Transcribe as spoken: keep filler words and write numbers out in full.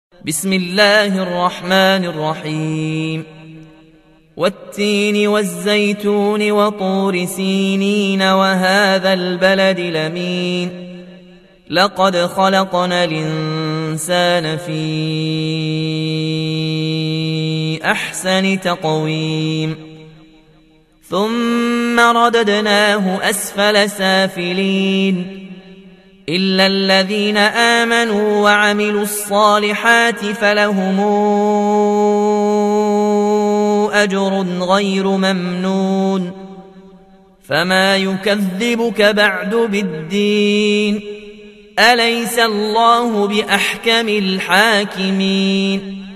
بسم الله الرحمن الرحيم والتين والزيتون وطور سينين وهذا البلد الأمين لقد خلقنا الإنسان في أحسن تقويم ثم رددناه أسفل سافلين إلا الذين آمنوا وعملوا الصالحات فلهم أجر غير ممنون فما يكذبك بعد بالدين أليس الله بأحكم الحاكمين